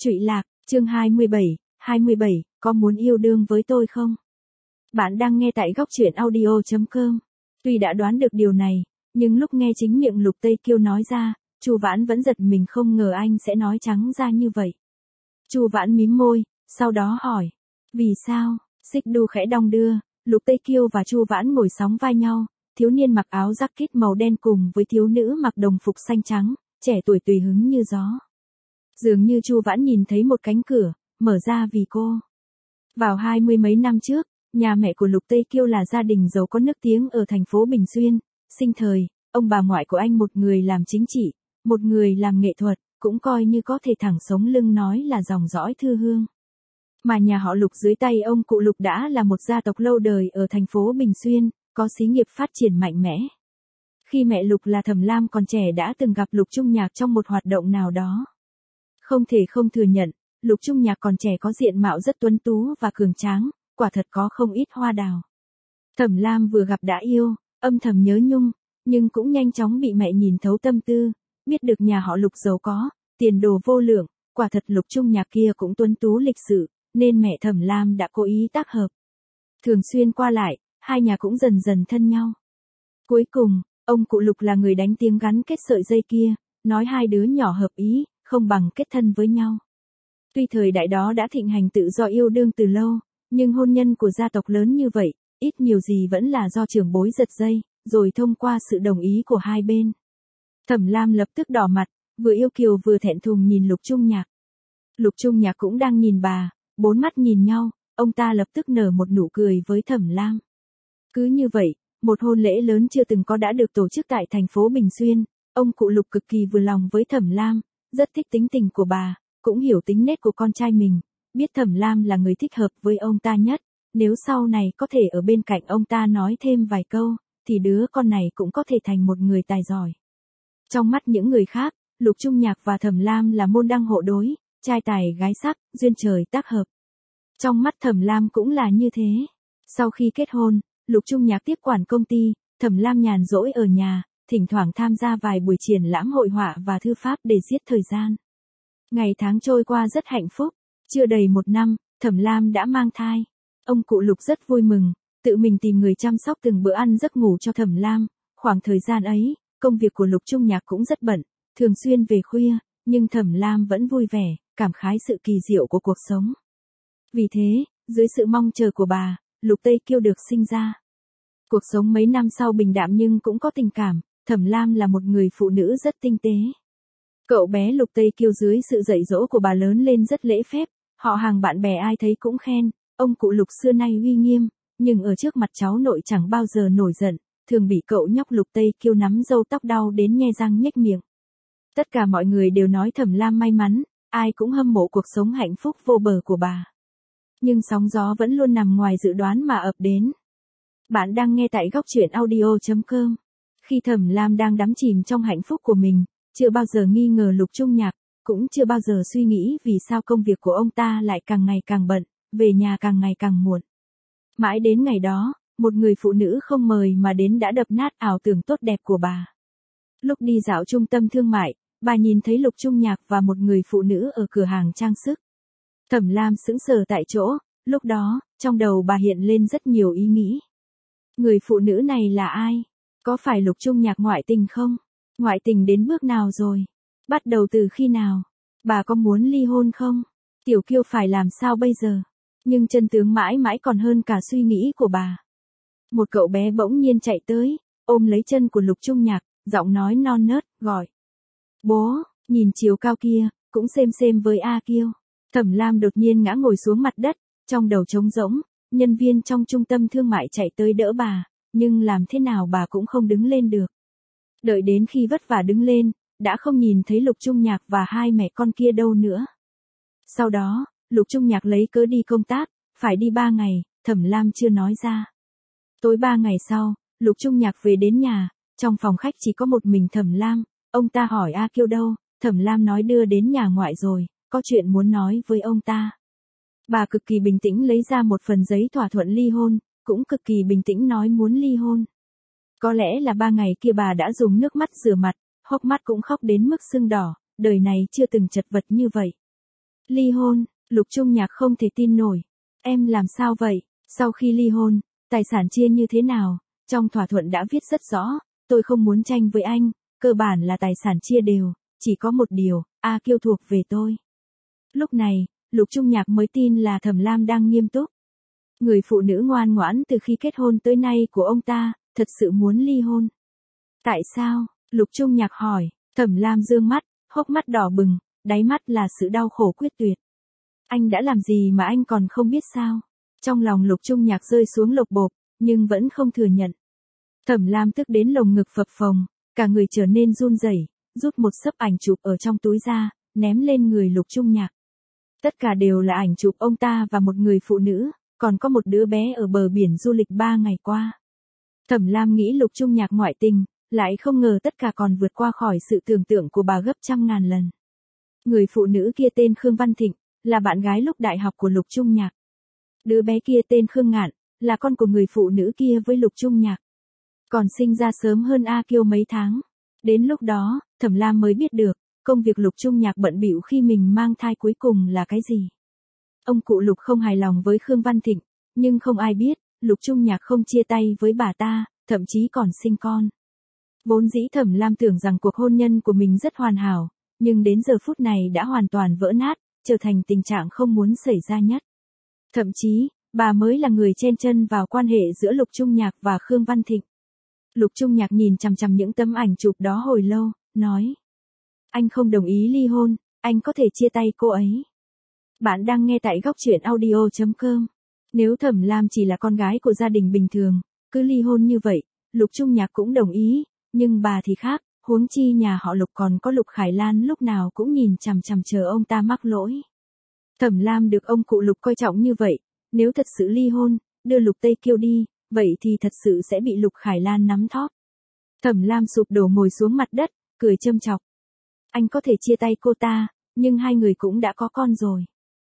Trụy lạc, chương 27, có muốn yêu đương với tôi không? Bạn đang nghe tại góc truyện audio.com. Tuy đã đoán được điều này, nhưng lúc nghe chính miệng Lục Tây Kiêu nói ra, Chu Vãn vẫn giật mình không ngờ anh sẽ nói trắng ra như vậy. Chu Vãn mím môi, sau đó hỏi, vì sao? Xích đu khẽ đong đưa, Lục Tây Kiêu và Chu Vãn ngồi sóng vai nhau, thiếu niên mặc áo jacket màu đen cùng với thiếu nữ mặc đồng phục xanh trắng, trẻ tuổi tùy hứng như gió. Dường như Chu Vãn nhìn thấy một cánh cửa, mở ra vì cô. Vào 20 mấy năm trước, nhà mẹ của Lục Tây Kiêu là gia đình giàu có nức tiếng ở thành phố Bình Xuyên, sinh thời, ông bà ngoại của anh một người làm chính trị, một người làm nghệ thuật, cũng coi như có thể thẳng sống lưng nói là dòng dõi thư hương. Mà nhà họ Lục dưới tay ông cụ Lục đã là một gia tộc lâu đời ở thành phố Bình Xuyên, có xí nghiệp phát triển mạnh mẽ. Khi mẹ Lục là Thẩm Lam còn trẻ đã từng gặp Lục Trung Nhạc trong một hoạt động nào đó. Không thể không thừa nhận, Lục Trung Nhạc còn trẻ có diện mạo rất tuấn tú và cường tráng, quả thật có không ít hoa đào. Thẩm Lam vừa gặp đã yêu, âm thầm nhớ nhung, nhưng cũng nhanh chóng bị mẹ nhìn thấu tâm tư, biết được nhà họ Lục giàu có, tiền đồ vô lượng, quả thật Lục Trung Nhạc kia cũng tuấn tú lịch sự, nên mẹ Thẩm Lam đã cố ý tác hợp. Thường xuyên qua lại, hai nhà cũng dần dần thân nhau. Cuối cùng, ông cụ Lục là người đánh tiếng gắn kết sợi dây kia, nói hai đứa nhỏ hợp ý, không bằng kết thân với nhau. Tuy thời đại đó đã thịnh hành tự do yêu đương từ lâu, nhưng hôn nhân của gia tộc lớn như vậy, ít nhiều gì vẫn là do trưởng bối giật dây, rồi thông qua sự đồng ý của hai bên. Thẩm Lam lập tức đỏ mặt, vừa yêu kiều vừa thẹn thùng nhìn Lục Trung Nhạc. Lục Trung Nhạc cũng đang nhìn bà, bốn mắt nhìn nhau, ông ta lập tức nở một nụ cười với Thẩm Lam. Cứ như vậy, một hôn lễ lớn chưa từng có đã được tổ chức tại thành phố Bình Xuyên, ông cụ Lục cực kỳ vừa lòng với Thẩm Lam, rất thích tính tình của bà, cũng hiểu tính nết của con trai mình, biết Thẩm Lam là người thích hợp với ông ta nhất, nếu sau này có thể ở bên cạnh ông ta nói thêm vài câu, thì đứa con này cũng có thể thành một người tài giỏi. Trong mắt những người khác, Lục Trung Nhạc và Thẩm Lam là môn đăng hộ đối, trai tài gái sắc, duyên trời tác hợp. Trong mắt Thẩm Lam cũng là như thế. Sau khi kết hôn, Lục Trung Nhạc tiếp quản công ty, Thẩm Lam nhàn rỗi ở nhà, thỉnh thoảng tham gia vài buổi triển lãm hội họa và thư pháp để giết thời gian. Ngày tháng trôi qua rất hạnh phúc, chưa đầy một năm, Thẩm Lam đã mang thai. Ông cụ Lục rất vui mừng, tự mình tìm người chăm sóc từng bữa ăn giấc ngủ cho Thẩm Lam. Khoảng thời gian ấy, công việc của Lục Trung Nhạc cũng rất bận, thường xuyên về khuya, nhưng Thẩm Lam vẫn vui vẻ, cảm khái sự kỳ diệu của cuộc sống. Vì thế, dưới sự mong chờ của bà, Lục Tây Kiêu được sinh ra. Cuộc sống mấy năm sau bình đạm nhưng cũng có tình cảm, Thẩm Lam là một người phụ nữ rất tinh tế. Cậu bé Lục Tây Kiêu dưới sự dạy dỗ của bà lớn lên rất lễ phép, họ hàng bạn bè ai thấy cũng khen, ông cụ Lục xưa nay uy nghiêm, nhưng ở trước mặt cháu nội chẳng bao giờ nổi giận, thường bị cậu nhóc Lục Tây Kiêu nắm râu tóc đau đến nhe răng nhếch miệng. Tất cả mọi người đều nói Thẩm Lam may mắn, ai cũng hâm mộ cuộc sống hạnh phúc vô bờ của bà. Nhưng sóng gió vẫn luôn nằm ngoài dự đoán mà ập đến. Bạn đang nghe tại góc truyện audio.com. Khi Thẩm Lam đang đắm chìm trong hạnh phúc của mình, chưa bao giờ nghi ngờ Lục Trung Nhạc, cũng chưa bao giờ suy nghĩ vì sao công việc của ông ta lại càng ngày càng bận, về nhà càng ngày càng muộn. Mãi đến ngày đó, một người phụ nữ không mời mà đến đã đập nát ảo tưởng tốt đẹp của bà. Lúc đi dạo trung tâm thương mại, bà nhìn thấy Lục Trung Nhạc và một người phụ nữ ở cửa hàng trang sức. Thẩm Lam sững sờ tại chỗ, lúc đó, trong đầu bà hiện lên rất nhiều ý nghĩ. Người phụ nữ này là ai? Có phải Lục Trung Nhạc ngoại tình không? Ngoại tình đến bước nào rồi? Bắt đầu từ khi nào? Bà có muốn ly hôn không? Tiểu Kiêu phải làm sao bây giờ? Nhưng chân tướng mãi mãi còn hơn cả suy nghĩ của bà. Một cậu bé bỗng nhiên chạy tới, ôm lấy chân của Lục Trung Nhạc, giọng nói non nớt, gọi. Bố, nhìn chiều cao kia, cũng xem với A Kiêu. Thẩm Lam đột nhiên ngã ngồi xuống mặt đất, trong đầu trống rỗng, nhân viên trong trung tâm thương mại chạy tới đỡ bà, nhưng làm thế nào bà cũng không đứng lên được. Đợi đến khi vất vả đứng lên, đã không nhìn thấy Lục Trung Nhạc và hai mẹ con kia đâu nữa. Sau đó, Lục Trung Nhạc lấy cớ đi công tác, phải đi 3 ngày, Thẩm Lam chưa nói ra. Tối 3 ngày sau, Lục Trung Nhạc về đến nhà, trong phòng khách chỉ có một mình Thẩm Lam, ông ta hỏi A Kiêu đâu, Thẩm Lam nói đưa đến nhà ngoại rồi, có chuyện muốn nói với ông ta. Bà cực kỳ bình tĩnh lấy ra một phần giấy thỏa thuận ly hôn, cũng cực kỳ bình tĩnh nói muốn ly hôn. Có lẽ là 3 ngày kia bà đã dùng nước mắt rửa mặt, hốc mắt cũng khóc đến mức sưng đỏ, đời này chưa từng chật vật như vậy. Ly hôn, Lục Trung Nhạc không thể tin nổi. Em làm sao vậy? Sau khi ly hôn, tài sản chia như thế nào? Trong thỏa thuận đã viết rất rõ, tôi không muốn tranh với anh, cơ bản là tài sản chia đều, chỉ có một điều, A Kiêu thuộc về tôi. Lúc này, Lục Trung Nhạc mới tin là Thẩm Lam đang nghiêm túc. Người phụ nữ ngoan ngoãn từ khi kết hôn tới nay của ông ta, thật sự muốn ly hôn. Tại sao? Lục Trung Nhạc hỏi. Thẩm Lam dương mắt, hốc mắt đỏ bừng, đáy mắt là sự đau khổ quyết tuyệt. Anh đã làm gì mà anh còn không biết sao? Trong lòng Lục Trung Nhạc rơi xuống lột bột, nhưng vẫn không thừa nhận. Thẩm Lam tức đến lồng ngực phập phồng, cả người trở nên run rẩy, rút một xấp ảnh chụp ở trong túi ra, ném lên người Lục Trung Nhạc. Tất cả đều là ảnh chụp ông ta và một người phụ nữ, còn có một đứa bé ở bờ biển du lịch 3 ngày qua. Thẩm Lam nghĩ Lục Trung Nhạc ngoại tình, lại không ngờ tất cả còn vượt qua khỏi sự tưởng tượng của bà gấp trăm ngàn lần. Người phụ nữ kia tên Khương Văn Thịnh, là bạn gái lúc đại học của Lục Trung Nhạc. Đứa bé kia tên Khương Ngạn, là con của người phụ nữ kia với Lục Trung Nhạc. Còn sinh ra sớm hơn A Kiêu mấy tháng. Đến lúc đó, Thẩm Lam mới biết được, công việc Lục Trung Nhạc bận bịu khi mình mang thai cuối cùng là cái gì. Ông cụ Lục không hài lòng với Khương Văn Thịnh, nhưng không ai biết, Lục Trung Nhạc không chia tay với bà ta, thậm chí còn sinh con. Vốn dĩ Thẩm Lam tưởng rằng cuộc hôn nhân của mình rất hoàn hảo, nhưng đến giờ phút này đã hoàn toàn vỡ nát, trở thành tình trạng không muốn xảy ra nhất. Thậm chí, bà mới là người chen chân vào quan hệ giữa Lục Trung Nhạc và Khương Văn Thịnh. Lục Trung Nhạc nhìn chằm chằm những tấm ảnh chụp đó hồi lâu, nói. Anh không đồng ý ly hôn, anh có thể chia tay cô ấy. Bạn đang nghe tại góc truyện audio.com. Nếu Thẩm Lam chỉ là con gái của gia đình bình thường, cứ ly hôn như vậy, Lục Trung Nhạc cũng đồng ý, nhưng bà thì khác, huống chi nhà họ Lục còn có Lục Khải Lan lúc nào cũng nhìn chằm chằm chờ ông ta mắc lỗi. Thẩm Lam được ông cụ Lục coi trọng như vậy, nếu thật sự ly hôn, đưa Lục Tây Kiêu đi, vậy thì thật sự sẽ bị Lục Khải Lan nắm thóp. Thẩm Lam sụp đổ ngồi xuống mặt đất, cười châm chọc. Anh có thể chia tay cô ta, nhưng hai người cũng đã có con rồi.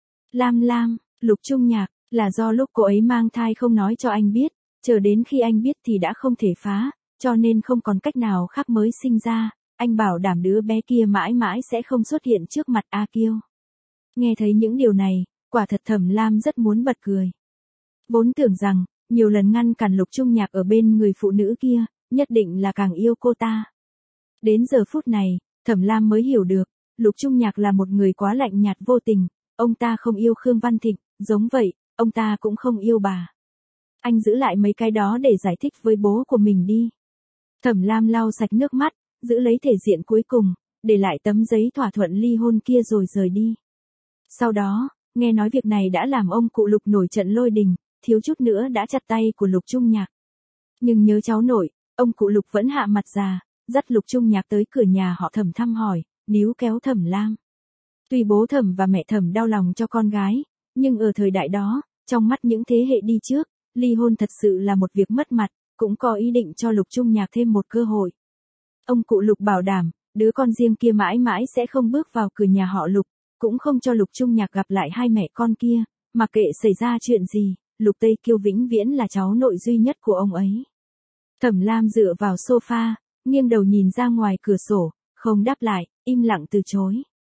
Lam, Lục Trung Nhạc, là do lúc cô ấy mang thai không nói cho anh biết, chờ đến khi anh biết thì đã không thể phá, cho nên không còn cách nào khác mới sinh ra, anh bảo đảm đứa bé kia mãi mãi sẽ không xuất hiện trước mặt A Kiêu. Nghe thấy những điều này, quả thật Thẩm Lam rất muốn bật cười. Vốn tưởng rằng, nhiều lần ngăn cản Lục Trung Nhạc ở bên người phụ nữ kia, nhất định là càng yêu cô ta. Đến giờ phút này, Thẩm Lam mới hiểu được, Lục Trung Nhạc là một người quá lạnh nhạt vô tình, ông ta không yêu Khương Văn Thịnh, giống vậy, ông ta cũng không yêu bà. Anh giữ lại mấy cái đó để giải thích với bố của mình đi. Thẩm Lam lau sạch nước mắt, giữ lấy thể diện cuối cùng, để lại tấm giấy thỏa thuận ly hôn kia rồi rời đi. Sau đó, nghe nói việc này đã làm ông cụ Lục nổi trận lôi đình, thiếu chút nữa đã chặt tay của Lục Trung Nhạc. Nhưng nhớ cháu nội, ông cụ Lục vẫn hạ mặt già, dắt Lục Trung Nhạc tới cửa nhà họ Thẩm thăm hỏi, níu kéo Thẩm Lam. Tuy bố Thẩm và mẹ Thẩm đau lòng cho con gái, nhưng ở thời đại đó, trong mắt những thế hệ đi trước, ly hôn thật sự là một việc mất mặt, cũng có ý định cho Lục Trung Nhạc thêm một cơ hội. Ông cụ Lục bảo đảm, đứa con riêng kia mãi mãi sẽ không bước vào cửa nhà họ Lục, cũng không cho Lục Trung Nhạc gặp lại hai mẹ con kia, mặc kệ xảy ra chuyện gì, Lục Tây Kiêu vĩnh viễn là cháu nội duy nhất của ông ấy. Thẩm Lam dựa vào sofa, nghiêng đầu nhìn ra ngoài cửa sổ, không đáp lại, im lặng từ chối.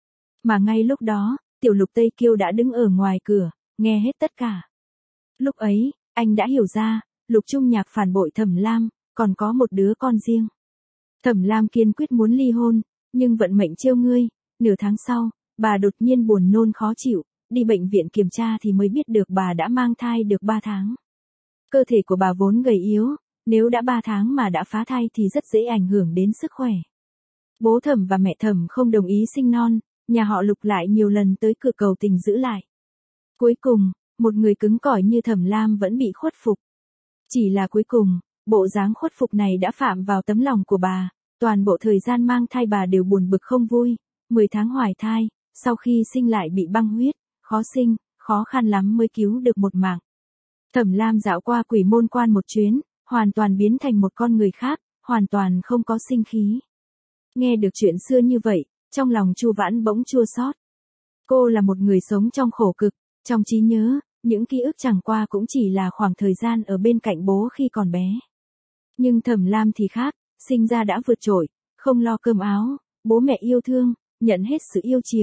Mà ngay lúc đó, tiểu Lục Tây Kiêu đã đứng ở ngoài cửa, nghe hết tất cả. Lúc ấy, anh đã hiểu ra, Lục Trung Nhạc phản bội Thẩm Lam, còn có một đứa con riêng. Thẩm Lam kiên quyết muốn ly hôn, nhưng vận mệnh trêu ngươi, nửa tháng sau, bà đột nhiên buồn nôn khó chịu, đi bệnh viện kiểm tra thì mới biết được bà đã mang thai được 3 tháng. Cơ thể của bà vốn gầy yếu, nếu đã 3 tháng mà đã phá thai thì rất dễ ảnh hưởng đến sức khỏe. Bố Thẩm và mẹ Thẩm không đồng ý sinh non, nhà họ Lục lại nhiều lần tới cửa cầu tình giữ lại. Cuối cùng, một người cứng cỏi như Thẩm Lam vẫn bị khuất phục. Chỉ là cuối cùng, bộ dáng khuất phục này đã phạm vào tấm lòng của bà, toàn bộ thời gian mang thai bà đều buồn bực không vui, 10 tháng hoài thai, sau khi sinh lại bị băng huyết, khó sinh, khó khăn lắm mới cứu được một mạng. Thẩm Lam dạo qua Quỷ Môn Quan một chuyến, hoàn toàn biến thành một con người khác, hoàn toàn không có sinh khí. Nghe được chuyện xưa như vậy, trong lòng Chu Vãn bỗng chua xót. Cô là một người sống trong khổ cực, trong trí nhớ, những ký ức chẳng qua cũng chỉ là khoảng thời gian ở bên cạnh bố khi còn bé. Nhưng Thẩm Lam thì khác, sinh ra đã vượt trội, không lo cơm áo, bố mẹ yêu thương, nhận hết sự yêu chiều,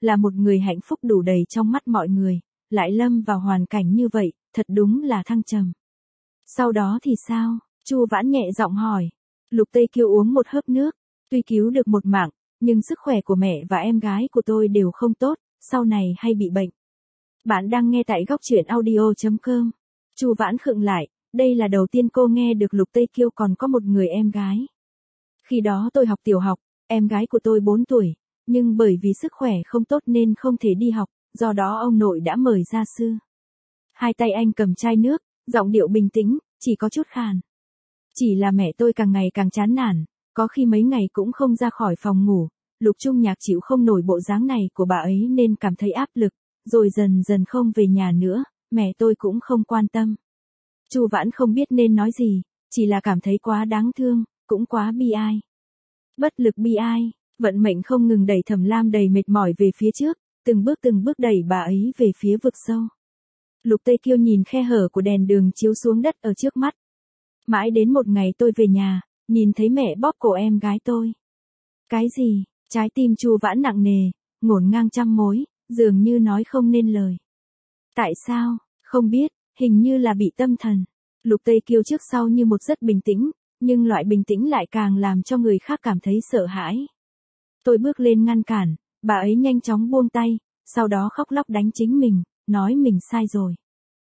là một người hạnh phúc đủ đầy trong mắt mọi người, lại lâm vào hoàn cảnh như vậy, thật đúng là thăng trầm. Sau đó thì sao? Chu Vãn nhẹ giọng hỏi. Lục Tây Kiêu uống một hớp nước, tuy cứu được một mạng, nhưng sức khỏe của mẹ và em gái của tôi đều không tốt, sau này hay bị bệnh. Bạn đang nghe tại góc truyện audio.com. Chu Vãn khựng lại, đây là đầu tiên cô nghe được Lục Tây Kiêu còn có một người em gái. Khi đó tôi học tiểu học, em gái của tôi 4 tuổi, nhưng bởi vì sức khỏe không tốt nên không thể đi học, do đó ông nội đã mời gia sư. Hai tay anh cầm chai nước, giọng điệu bình tĩnh, chỉ có chút khàn. Chỉ là mẹ tôi càng ngày càng chán nản, có khi mấy ngày cũng không ra khỏi phòng ngủ, Lục Trung Nhạc chịu không nổi bộ dáng này của bà ấy nên cảm thấy áp lực, rồi dần dần không về nhà nữa, mẹ tôi cũng không quan tâm. Chu Vãn không biết nên nói gì, chỉ là cảm thấy quá đáng thương, cũng quá bi ai. Bất lực bi ai, vận mệnh không ngừng đẩy Thẩm Lam đầy mệt mỏi về phía trước, từng bước đẩy bà ấy về phía vực sâu. Lục Tây Kiêu nhìn khe hở của đèn đường chiếu xuống đất ở trước mắt. Mãi đến một ngày tôi về nhà, nhìn thấy mẹ bóp cổ em gái tôi. Cái gì? Trái tim Chu Vãn nặng nề, ngổn ngang trăm mối, dường như nói không nên lời. Tại sao? Không biết, hình như là bị tâm thần. Lục Tây Kiêu trước sau như một rất bình tĩnh, nhưng loại bình tĩnh lại càng làm cho người khác cảm thấy sợ hãi. Tôi bước lên ngăn cản, bà ấy nhanh chóng buông tay, sau đó khóc lóc đánh chính mình, nói mình sai rồi.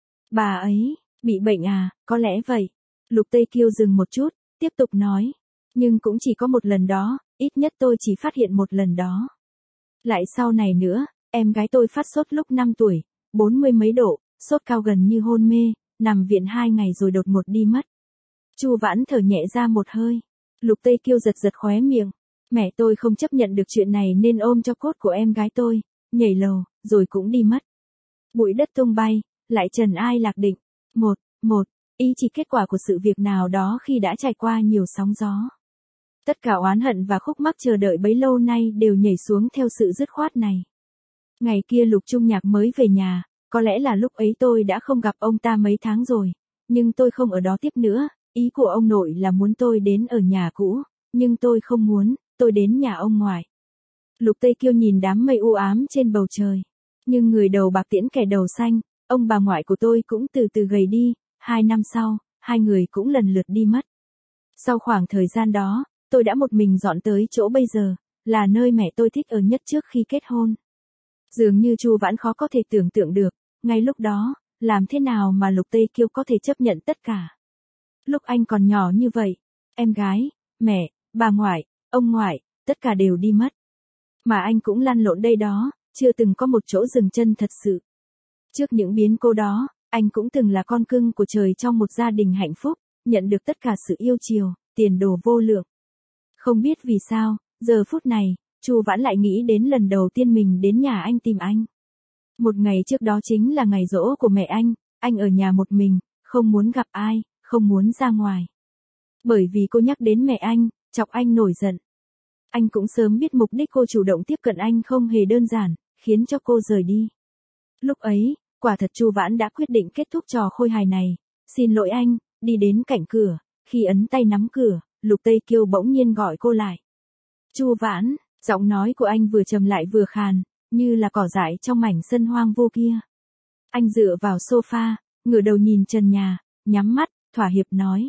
Bà ấy, bị bệnh à, có lẽ vậy. Lục Tây Kiêu dừng một chút, tiếp tục nói. Nhưng cũng chỉ có một lần đó, ít nhất tôi chỉ phát hiện một lần đó. Lại sau này nữa, em gái tôi phát sốt lúc 5 tuổi, 40 mấy độ, sốt cao gần như hôn mê, nằm viện 2 ngày rồi đột ngột đi mất. Chu Vãn thở nhẹ ra một hơi. Lục Tây Kiêu giật giật khóe miệng. Mẹ tôi không chấp nhận được chuyện này nên ôm cho cốt của em gái tôi, nhảy lầu, rồi cũng đi mất. Bụi đất tung bay, lại trần ai lạc định. Một, ý chỉ kết quả của sự việc nào đó khi đã trải qua nhiều sóng gió. Tất cả oán hận và khúc mắc chờ đợi bấy lâu nay đều nhảy xuống theo sự dứt khoát này. Ngày kia Lục Trung Nhạc mới về nhà, có lẽ là lúc ấy tôi đã không gặp ông ta mấy tháng rồi, nhưng tôi không ở đó tiếp nữa, ý của ông nội là muốn tôi đến ở nhà cũ, nhưng tôi không muốn, tôi đến nhà ông ngoại. Lục Tây Kiêu nhìn đám mây u ám trên bầu trời, nhưng người đầu bạc tiễn kẻ đầu xanh, ông bà ngoại của tôi cũng từ từ gầy đi, 2 năm sau, hai người cũng lần lượt đi mất. Sau khoảng thời gian đó, tôi đã một mình dọn tới chỗ bây giờ, là nơi mẹ tôi thích ở nhất trước khi kết hôn. Dường như Chu Vãn khó có thể tưởng tượng được, ngay lúc đó, làm thế nào mà Lục Tây Kiêu có thể chấp nhận tất cả. Lúc anh còn nhỏ như vậy, em gái, mẹ, bà ngoại, ông ngoại, tất cả đều đi mất. Mà anh cũng lăn lộn đây đó, chưa từng có một chỗ dừng chân thật sự. Trước những biến cố đó, anh cũng từng là con cưng của trời trong một gia đình hạnh phúc, nhận được tất cả sự yêu chiều, tiền đồ vô lượng. Không biết vì sao, giờ phút này, Chu Vãn lại nghĩ đến lần đầu tiên mình đến nhà anh tìm anh. Một ngày trước đó chính là ngày giỗ của mẹ anh ở nhà một mình, không muốn gặp ai, không muốn ra ngoài. Bởi vì cô nhắc đến mẹ anh, chọc anh nổi giận. Anh cũng sớm biết mục đích cô chủ động tiếp cận anh không hề đơn giản, khiến cho cô rời đi. Lúc ấy, quả thật Chu Vãn đã quyết định kết thúc trò khôi hài này. Xin lỗi anh, đi đến cạnh cửa, khi ấn tay nắm cửa, Lục Tây Kiêu bỗng nhiên gọi cô lại. Chu Vãn, giọng nói của anh vừa trầm lại vừa khàn, như là cỏ dại trong mảnh sân hoang vô kia. Anh dựa vào sofa, ngửa đầu nhìn trần nhà, nhắm mắt, thỏa hiệp nói.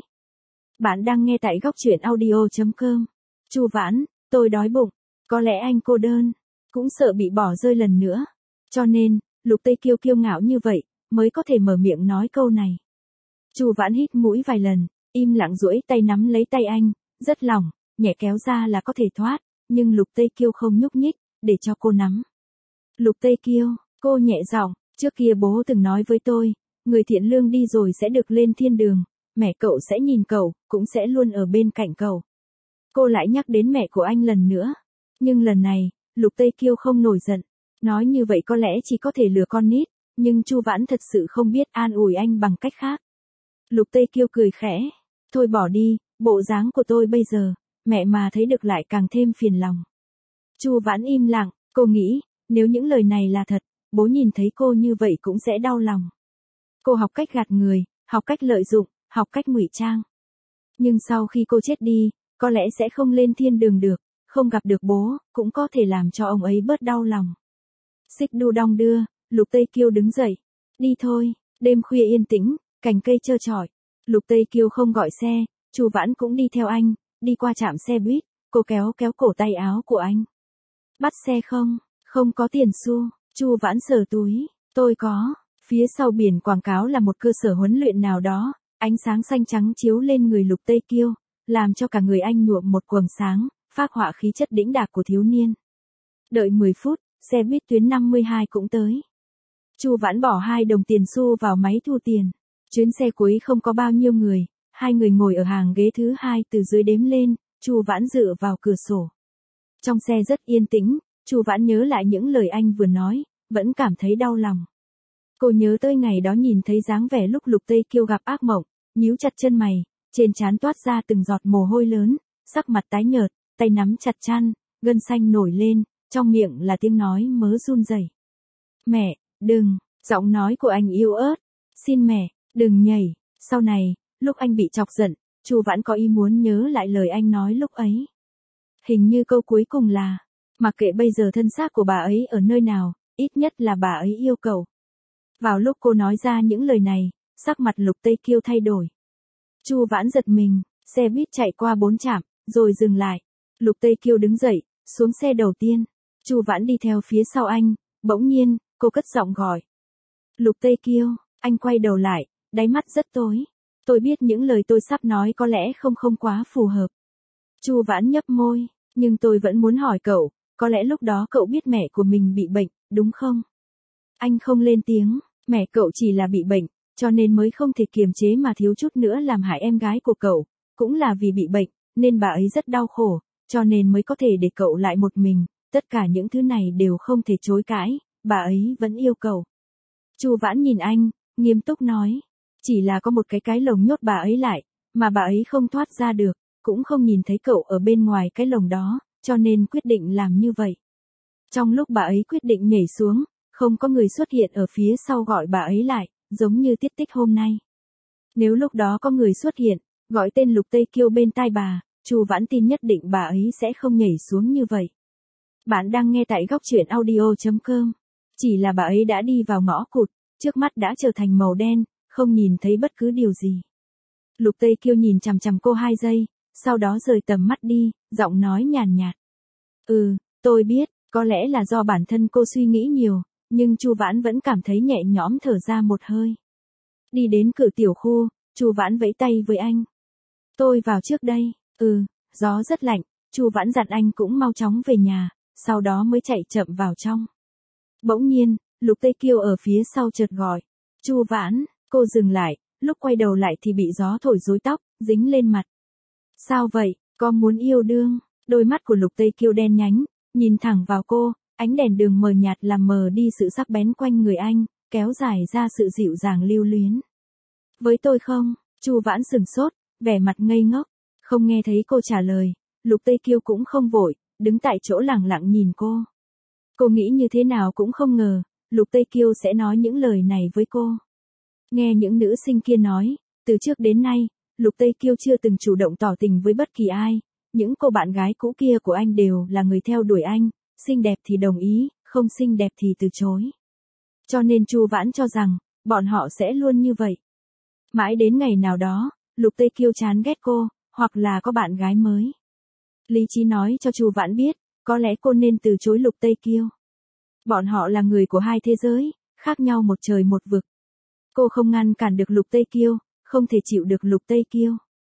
Bạn đang nghe tại góc truyện audio.com. Chu Vãn, tôi đói bụng, có lẽ anh cô đơn, cũng sợ bị bỏ rơi lần nữa. Cho nên, Lục Tây Kiêu kiêu ngạo như vậy, mới có thể mở miệng nói câu này. Chu Vãn hít mũi vài lần, im lặng duỗi tay nắm lấy tay anh, rất lỏng, nhẹ kéo ra là có thể thoát, nhưng Lục Tây Kiêu không nhúc nhích, để cho cô nắm. Lục Tây Kiêu, cô nhẹ giọng, trước kia bố từng nói với tôi, người thiện lương đi rồi sẽ được lên thiên đường, mẹ cậu sẽ nhìn cậu, cũng sẽ luôn ở bên cạnh cậu. Cô lại nhắc đến mẹ của anh lần nữa, nhưng lần này, Lục Tây Kiêu không nổi giận, nói như vậy có lẽ chỉ có thể lừa con nít, nhưng Chu Vãn thật sự không biết an ủi anh bằng cách khác. Lục Tây Kiêu cười khẽ, thôi bỏ đi, bộ dáng của tôi bây giờ, mẹ mà thấy được lại càng thêm phiền lòng. Chu Vãn im lặng, cô nghĩ, nếu những lời này là thật, bố nhìn thấy cô như vậy cũng sẽ đau lòng. Cô học cách gạt người, học cách lợi dụng, học cách ngụy trang. Nhưng sau khi cô chết đi, có lẽ sẽ không lên thiên đường được, không gặp được bố, cũng có thể làm cho ông ấy bớt đau lòng. Xích đu đong đưa, Lục Tây Kiêu đứng dậy. Đi thôi, đêm khuya yên tĩnh, cành cây trơ trọi. Lục Tây Kiêu không gọi xe, Chu Vãn cũng đi theo anh, đi qua trạm xe buýt, cô kéo kéo cổ tay áo của anh. Bắt xe không? Không có tiền xu, Chu Vãn sờ túi, tôi có. Phía sau biển quảng cáo là một cơ sở huấn luyện nào đó, ánh sáng xanh trắng chiếu lên người Lục Tây Kiêu, làm cho cả người anh nhuộm một quầng sáng, phác họa khí chất đĩnh đạc của thiếu niên. Đợi 10 phút, xe buýt tuyến 52 cũng tới. Chu Vãn bỏ 2 đồng tiền xu vào máy thu tiền. Chuyến xe cuối không có bao nhiêu người, 2 người ngồi ở hàng ghế thứ 2 từ dưới đếm lên, Chu Vãn dựa vào cửa sổ. Trong xe rất yên tĩnh, Chu Vãn nhớ lại những lời anh vừa nói, vẫn cảm thấy đau lòng. Cô nhớ tới ngày đó nhìn thấy dáng vẻ lúc Lục Tây Kiêu gặp ác mộng, nhíu chặt chân mày, trên trán toát ra từng giọt mồ hôi lớn, sắc mặt tái nhợt, tay nắm chặt chăn, gân xanh nổi lên, trong miệng là tiếng nói mớ run rẩy. Mẹ, đừng, giọng nói của anh yếu ớt. Xin mẹ, đừng nhảy. Sau này, lúc anh bị chọc giận, Chu Vãn có ý muốn nhớ lại lời anh nói lúc ấy. Hình như câu cuối cùng là, mặc kệ bây giờ thân xác của bà ấy ở nơi nào, ít nhất là bà ấy yêu cậu. Vào lúc cô nói ra những lời này, sắc mặt Lục Tây Kiêu thay đổi. Chu Vãn giật mình, xe buýt chạy qua 4 trạm, rồi dừng lại. Lục Tây Kiêu đứng dậy, xuống xe đầu tiên. Chu Vãn đi theo phía sau anh, bỗng nhiên, cô cất giọng gọi. Lục Tây Kiêu, anh quay đầu lại, đáy mắt rất tối. Tôi biết những lời tôi sắp nói có lẽ không quá phù hợp. Chu Vãn nhấp môi, nhưng tôi vẫn muốn hỏi cậu, có lẽ lúc đó cậu biết mẹ của mình bị bệnh, đúng không? Anh không lên tiếng, mẹ cậu chỉ là bị bệnh, cho nên mới không thể kiềm chế mà thiếu chút nữa làm hại em gái của cậu, cũng là vì bị bệnh, nên bà ấy rất đau khổ, cho nên mới có thể để cậu lại một mình, tất cả những thứ này đều không thể chối cãi, bà ấy vẫn yêu cậu. Chu Vãn nhìn anh, nghiêm túc nói, chỉ là có một cái lồng nhốt bà ấy lại, mà bà ấy không thoát ra được, cũng không nhìn thấy cậu ở bên ngoài cái lồng đó, cho nên quyết định làm như vậy. Trong lúc bà ấy quyết định nhảy xuống, không có người xuất hiện ở phía sau gọi bà ấy lại, giống như tiết tích hôm nay. Nếu lúc đó có người xuất hiện, gọi tên Lục Tây Kiêu bên tai bà, Chu Vãn tin nhất định bà ấy sẽ không nhảy xuống như vậy. Bạn đang nghe tại góc truyện audio.com. Chỉ là bà ấy đã đi vào ngõ cụt, trước mắt đã trở thành màu đen, không nhìn thấy bất cứ điều gì. Lục Tây Kiêu nhìn chằm chằm cô 2 giây, sau đó rời tầm mắt đi, giọng nói nhàn nhạt. Tôi biết, có lẽ là do bản thân cô suy nghĩ nhiều, nhưng Chu Vãn vẫn cảm thấy nhẹ nhõm thở ra một hơi. Đi đến cửa tiểu khu, Chu Vãn vẫy tay với anh. Tôi vào trước đây. Gió rất lạnh, Chu Vãn dặn anh cũng mau chóng về nhà, sau đó mới chạy chậm vào trong. Bỗng nhiên, Lục Tây Kiêu ở phía sau chợt gọi. Chu Vãn, cô dừng lại, lúc quay đầu lại thì bị gió thổi rối tóc, dính lên mặt. Sao vậy, có muốn yêu đương? Đôi mắt của Lục Tây Kiêu đen nhánh, nhìn thẳng vào cô, ánh đèn đường mờ nhạt làm mờ đi sự sắc bén quanh người anh, kéo dài ra sự dịu dàng lưu luyến. Với tôi không? Chu Vãn sừng sốt, vẻ mặt ngây ngốc, không nghe thấy cô trả lời, Lục Tây Kiêu cũng không vội, đứng tại chỗ lặng lặng nhìn cô. Cô nghĩ như thế nào cũng không ngờ, Lục Tây Kiêu sẽ nói những lời này với cô. Nghe những nữ sinh kia nói, từ trước đến nay, Lục Tây Kiêu chưa từng chủ động tỏ tình với bất kỳ ai, những cô bạn gái cũ kia của anh đều là người theo đuổi anh, xinh đẹp thì đồng ý, không xinh đẹp thì từ chối. Cho nên Chu Vãn cho rằng, bọn họ sẽ luôn như vậy. Mãi đến ngày nào đó, Lục Tây Kiêu chán ghét cô, hoặc là có bạn gái mới. Lý trí nói cho Chu Vãn biết, có lẽ cô nên từ chối Lục Tây Kiêu. Bọn họ là người của hai thế giới, khác nhau một trời một vực. Cô không ngăn cản được Lục Tây Kiêu, không thể chịu được Lục Tây Kiêu.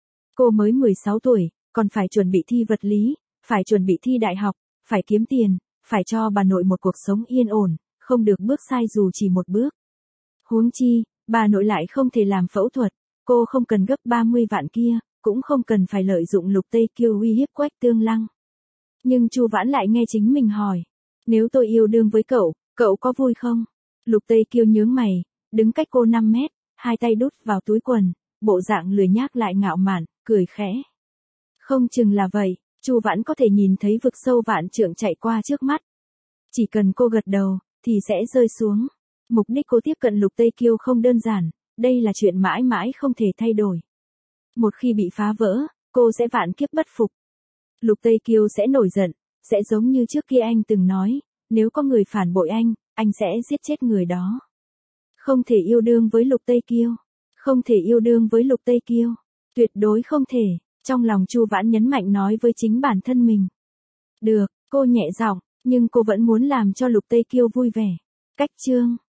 Cô mới 16 tuổi, còn phải chuẩn bị thi vật lý, phải chuẩn bị thi đại học, phải kiếm tiền, phải cho bà nội một cuộc sống yên ổn, không được bước sai dù chỉ một bước. Huống chi, bà nội lại không thể làm phẫu thuật, cô không cần gấp 30 vạn kia, cũng không cần phải lợi dụng Lục Tây Kiêu uy hiếp Quách Tương Lăng. Nhưng Chu Vãn lại nghe chính mình hỏi, nếu tôi yêu đương với cậu, cậu có vui không? Lục Tây Kiêu nhướng mày, đứng cách cô 5 mét, hai tay đút vào túi quần, bộ dạng lười nhác lại ngạo mạn, cười khẽ. Không chừng là vậy, Chu Vãn có thể nhìn thấy vực sâu vạn trượng chạy qua trước mắt. Chỉ cần cô gật đầu, thì sẽ rơi xuống. Mục đích cô tiếp cận Lục Tây Kiêu không đơn giản, đây là chuyện mãi mãi không thể thay đổi. Một khi bị phá vỡ, cô sẽ vạn kiếp bất phục. Lục Tây Kiêu sẽ nổi giận, sẽ giống như trước kia anh từng nói, nếu có người phản bội anh, anh sẽ giết chết người đó. Không thể yêu đương với Lục Tây Kiêu. Không thể yêu đương với Lục Tây Kiêu. Tuyệt đối không thể. Trong lòng Chu Vãn nhấn mạnh nói với chính bản thân mình. Được, cô nhẹ giọng, nhưng cô vẫn muốn làm cho Lục Tây Kiêu vui vẻ. Cách chương